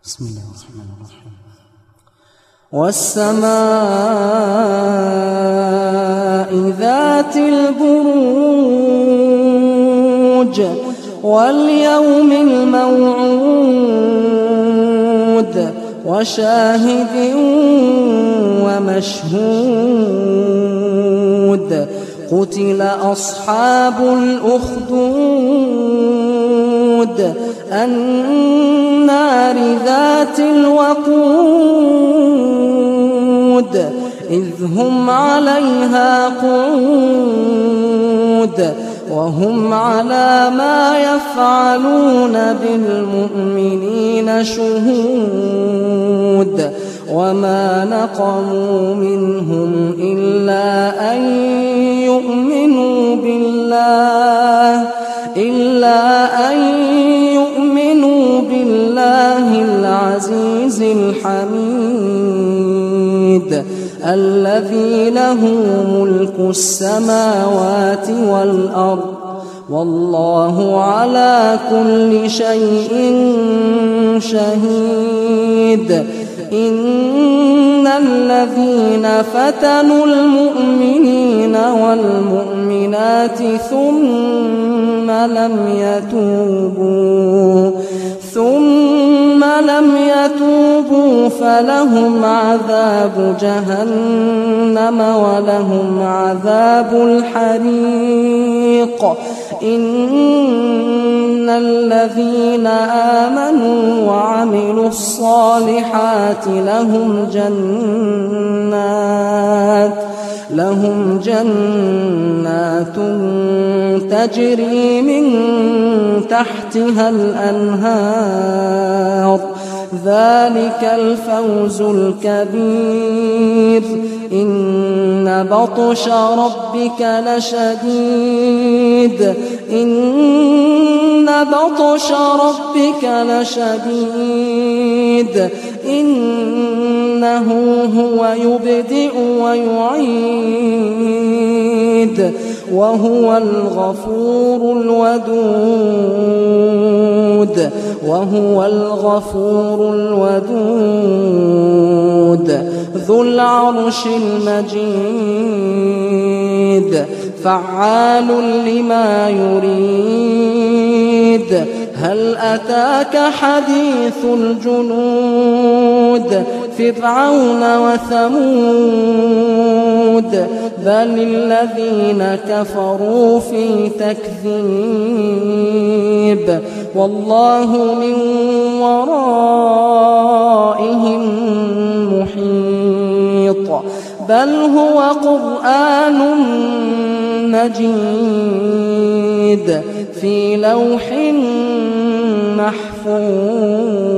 بسم الله الرحمن الرحيم. والسماء ذات البروج واليوم الموعود وشاهد ومشهود قتل أصحاب الأخدود النار ذات الوقود إذ هم عليها قعود وهم على ما يفعلون بالمؤمنين شهود وما نقموا منهم إلا أن يؤمنوا بالله العزيز الحميد الذي له ملك السماوات والأرض والله على كل شيء شهيد. إن الذين فتنوا المؤمنين والمؤمنات ثم لم يتوبوا فلهم عذاب جهنم ولهم عذاب الحريق. إن الذين آمنوا وعملوا الصالحات لهم جنات تجري من تحتها الأنهار ذلك الفوز الكبير. إن بطش ربك لشديد إنه هو يبدئ ويعيد وهو الغفور الودود ذو العرش المجيد فعال لما يريد. هل أتاك حديث الجنود فرعون وثمود بل الذين كفروا في تكذيب والله من ورائهم محيط. بل هو قرآن مجيد في لوح محفوظ.